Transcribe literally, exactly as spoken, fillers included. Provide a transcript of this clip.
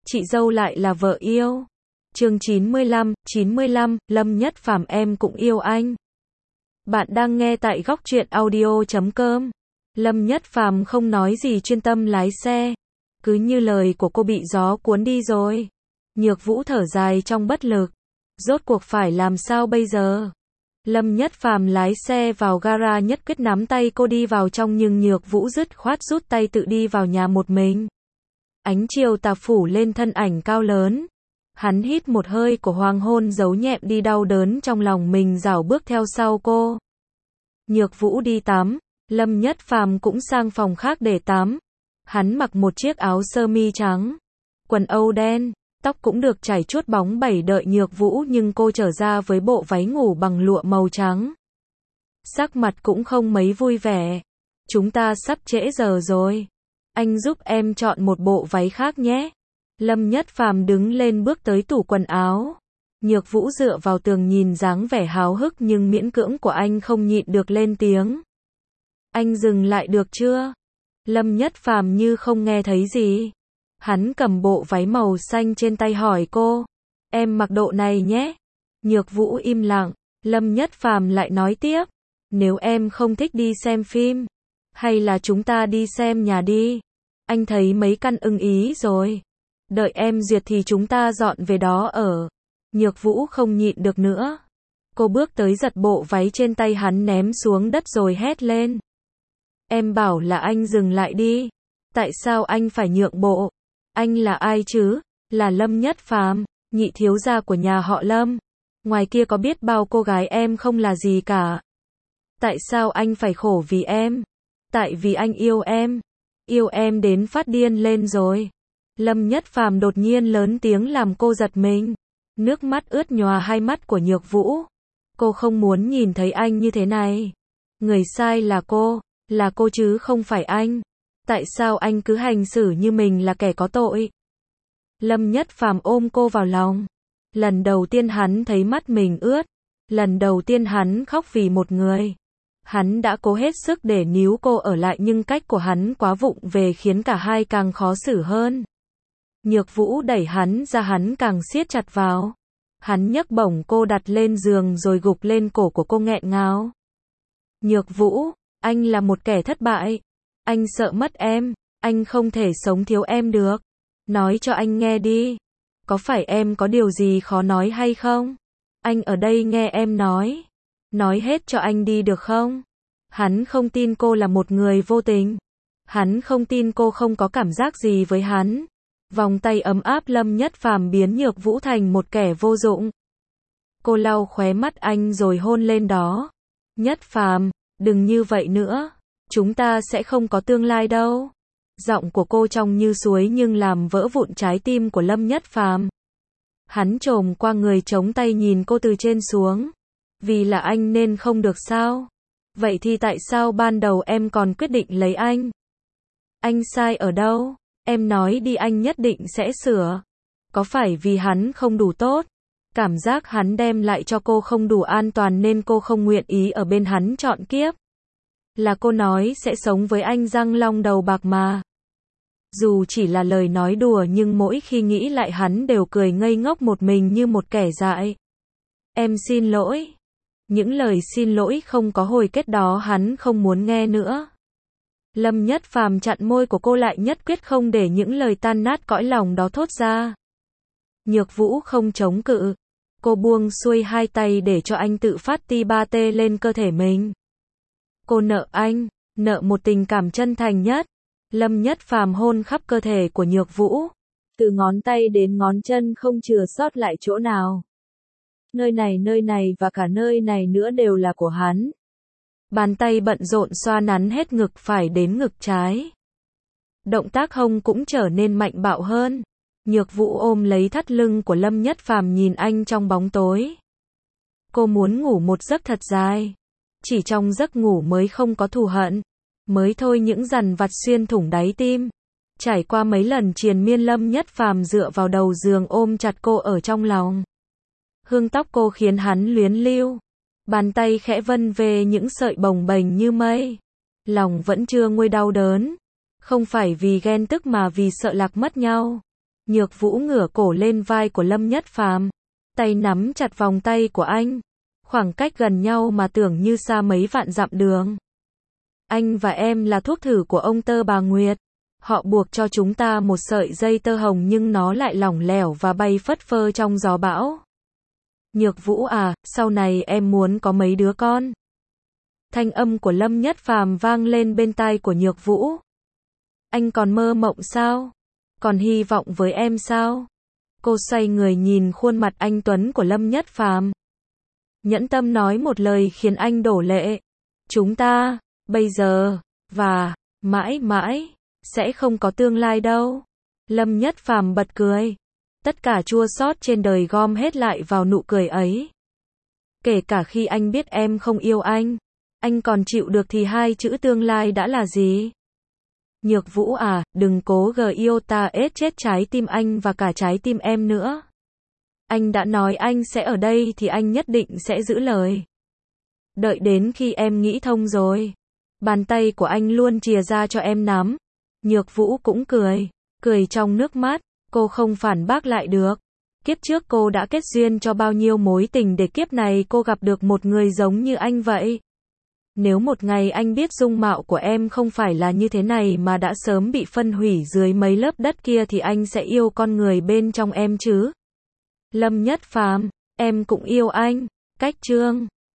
chị dâu lại là vợ yêu. Chương chín mươi lăm, chín mươi lăm, Lâm Nhất Phàm em cũng yêu anh. Bạn đang nghe tại góc truyện audio chấm com. Lâm Nhất Phàm không nói gì, chuyên tâm lái xe. Cứ như lời của cô bị gió cuốn đi rồi. Nhược Vũ thở dài trong bất lực. Rốt cuộc phải làm sao bây giờ? Lâm Nhất Phàm lái xe vào gara, nhất quyết nắm tay cô đi vào trong, nhưng Nhược Vũ dứt khoát rút tay tự đi vào nhà một mình. Ánh chiều tà phủ lên thân ảnh cao lớn. Hắn hít một hơi của hoàng hôn, giấu nhẹm đi đau đớn trong lòng mình, rảo bước theo sau cô. Nhược Vũ đi tắm, Lâm Nhất Phàm cũng sang phòng khác để tắm. Hắn mặc một chiếc áo sơ mi trắng, quần âu đen, tóc cũng được chải chuốt bóng bẩy đợi Nhược Vũ, nhưng cô trở ra với bộ váy ngủ bằng lụa màu trắng. Sắc mặt cũng không mấy vui vẻ. Chúng ta sắp trễ giờ rồi. Anh giúp em chọn một bộ váy khác nhé. Lâm Nhất Phàm đứng lên bước tới tủ quần áo. Nhược Vũ dựa vào tường nhìn dáng vẻ háo hức nhưng miễn cưỡng của anh, không nhịn được lên tiếng. Anh dừng lại được chưa? Lâm Nhất Phàm như không nghe thấy gì. Hắn cầm bộ váy màu xanh trên tay hỏi cô. Em mặc độ này nhé. Nhược Vũ im lặng. Lâm Nhất Phàm lại nói tiếp. Nếu em không thích đi xem phim, hay là chúng ta đi xem nhà đi. Anh thấy mấy căn ưng ý rồi. Đợi em duyệt thì chúng ta dọn về đó ở. Nhược Vũ không nhịn được nữa. Cô bước tới giật bộ váy trên tay hắn ném xuống đất rồi hét lên. Em bảo là anh dừng lại đi. Tại sao anh phải nhượng bộ? Anh là ai chứ? Là Lâm Nhất Phàm, nhị thiếu gia của nhà họ Lâm. Ngoài kia có biết bao cô gái em không là gì cả. Tại sao anh phải khổ vì em? Tại vì anh yêu em. Yêu em đến phát điên lên rồi. Lâm Nhất Phàm đột nhiên lớn tiếng làm cô giật mình. Nước mắt ướt nhòa hai mắt của Nhược Vũ. Cô không muốn nhìn thấy anh như thế này. Người sai là cô, là cô chứ không phải anh. Tại sao anh cứ hành xử như mình là kẻ có tội? Lâm Nhất Phàm ôm cô vào lòng. Lần đầu tiên hắn thấy mắt mình ướt. Lần đầu tiên hắn khóc vì một người. Hắn đã cố hết sức để níu cô ở lại, nhưng cách của hắn quá vụng về khiến cả hai càng khó xử hơn. Nhược Vũ đẩy hắn ra, hắn càng siết chặt vào. Hắn nhấc bổng cô đặt lên giường rồi gục lên cổ của cô nghẹn ngào. Nhược Vũ, anh là một kẻ thất bại. Anh sợ mất em. Anh không thể sống thiếu em được. Nói cho anh nghe đi. Có phải em có điều gì khó nói hay không? Anh ở đây nghe em nói. Nói hết cho anh đi được không? Hắn không tin cô là một người vô tình. Hắn không tin cô không có cảm giác gì với hắn. Vòng tay ấm áp Lâm Nhất Phàm biến Nhược Vũ thành một kẻ vô dụng. Cô lau khóe mắt anh rồi hôn lên đó. Nhất Phàm, đừng như vậy nữa. Chúng ta sẽ không có tương lai đâu. Giọng của cô trong như suối nhưng làm vỡ vụn trái tim của Lâm Nhất Phàm. Hắn chồm qua người chống tay nhìn cô từ trên xuống. Vì là anh nên không được sao? Vậy thì tại sao ban đầu em còn quyết định lấy anh? Anh sai ở đâu? Em nói đi, anh nhất định sẽ sửa. Có phải vì hắn không đủ tốt? Cảm giác hắn đem lại cho cô không đủ an toàn nên cô không nguyện ý ở bên hắn trọn kiếp. Là cô nói sẽ sống với anh răng long đầu bạc mà. Dù chỉ là lời nói đùa nhưng mỗi khi nghĩ lại hắn đều cười ngây ngốc một mình như một kẻ dại. Em xin lỗi. Những lời xin lỗi không có hồi kết đó hắn không muốn nghe nữa. Lâm Nhất Phàm chặn môi của cô lại, nhất quyết không để những lời tan nát cõi lòng đó thốt ra. Nhược Vũ không chống cự. Cô buông xuôi hai tay để cho anh tự phát ti ba tê lên cơ thể mình. Cô nợ anh, nợ một tình cảm chân thành nhất. Lâm Nhất Phàm hôn khắp cơ thể của Nhược Vũ. Từ ngón tay đến ngón chân không chừa sót lại chỗ nào. Nơi này, nơi này và cả nơi này nữa đều là của hắn. Bàn tay bận rộn xoa nắn hết ngực phải đến ngực trái. Động tác hông cũng trở nên mạnh bạo hơn. Nhược Vũ ôm lấy thắt lưng của Lâm Nhất Phàm nhìn anh trong bóng tối. Cô muốn ngủ một giấc thật dài. Chỉ trong giấc ngủ mới không có thù hận. Mới thôi những dằn vặt xuyên thủng đáy tim. Trải qua mấy lần triền miên, Lâm Nhất Phàm dựa vào đầu giường ôm chặt cô ở trong lòng. Hương tóc cô khiến hắn luyến lưu. Bàn tay khẽ vân về những sợi bồng bềnh như mây. Lòng vẫn chưa nguôi đau đớn. Không phải vì ghen tức mà vì sợ lạc mất nhau. Nhược Vũ ngửa cổ lên vai của Lâm Nhất Phàm, tay nắm chặt vòng tay của anh. Khoảng cách gần nhau mà tưởng như xa mấy vạn dặm đường. Anh và em là thuốc thử của ông Tơ bà Nguyệt. Họ buộc cho chúng ta một sợi dây tơ hồng nhưng nó lại lỏng lẻo và bay phất phơ trong gió bão. Nhược Vũ à, sau này em muốn có mấy đứa con? Thanh âm của Lâm Nhất Phàm vang lên bên tai của Nhược Vũ. Anh còn mơ mộng sao? Còn hy vọng với em sao? Cô xoay người nhìn khuôn mặt anh tuấn của Lâm Nhất Phàm. Nhẫn tâm nói một lời khiến anh đổ lệ. Chúng ta, bây giờ, và, mãi mãi, sẽ không có tương lai đâu. Lâm Nhất Phàm bật cười. Tất cả chua xót trên đời gom hết lại vào nụ cười ấy. Kể cả khi anh biết em không yêu anh, anh còn chịu được thì hai chữ tương lai đã là gì? Nhược Vũ à, đừng cố gờ yêu ta ết chết trái tim anh và cả trái tim em nữa. Anh đã nói anh sẽ ở đây thì anh nhất định sẽ giữ lời. Đợi đến khi em nghĩ thông rồi. Bàn tay của anh luôn chìa ra cho em nắm. Nhược Vũ cũng cười, cười trong nước mắt, cô không phản bác lại được. Kiếp trước cô đã kết duyên cho bao nhiêu mối tình để kiếp này cô gặp được một người giống như anh vậy. Nếu một ngày anh biết dung mạo của em không phải là như thế này mà đã sớm bị phân hủy dưới mấy lớp đất kia thì anh sẽ yêu con người bên trong em chứ? Lâm Nhất Phàm, em cũng yêu anh. Cách chương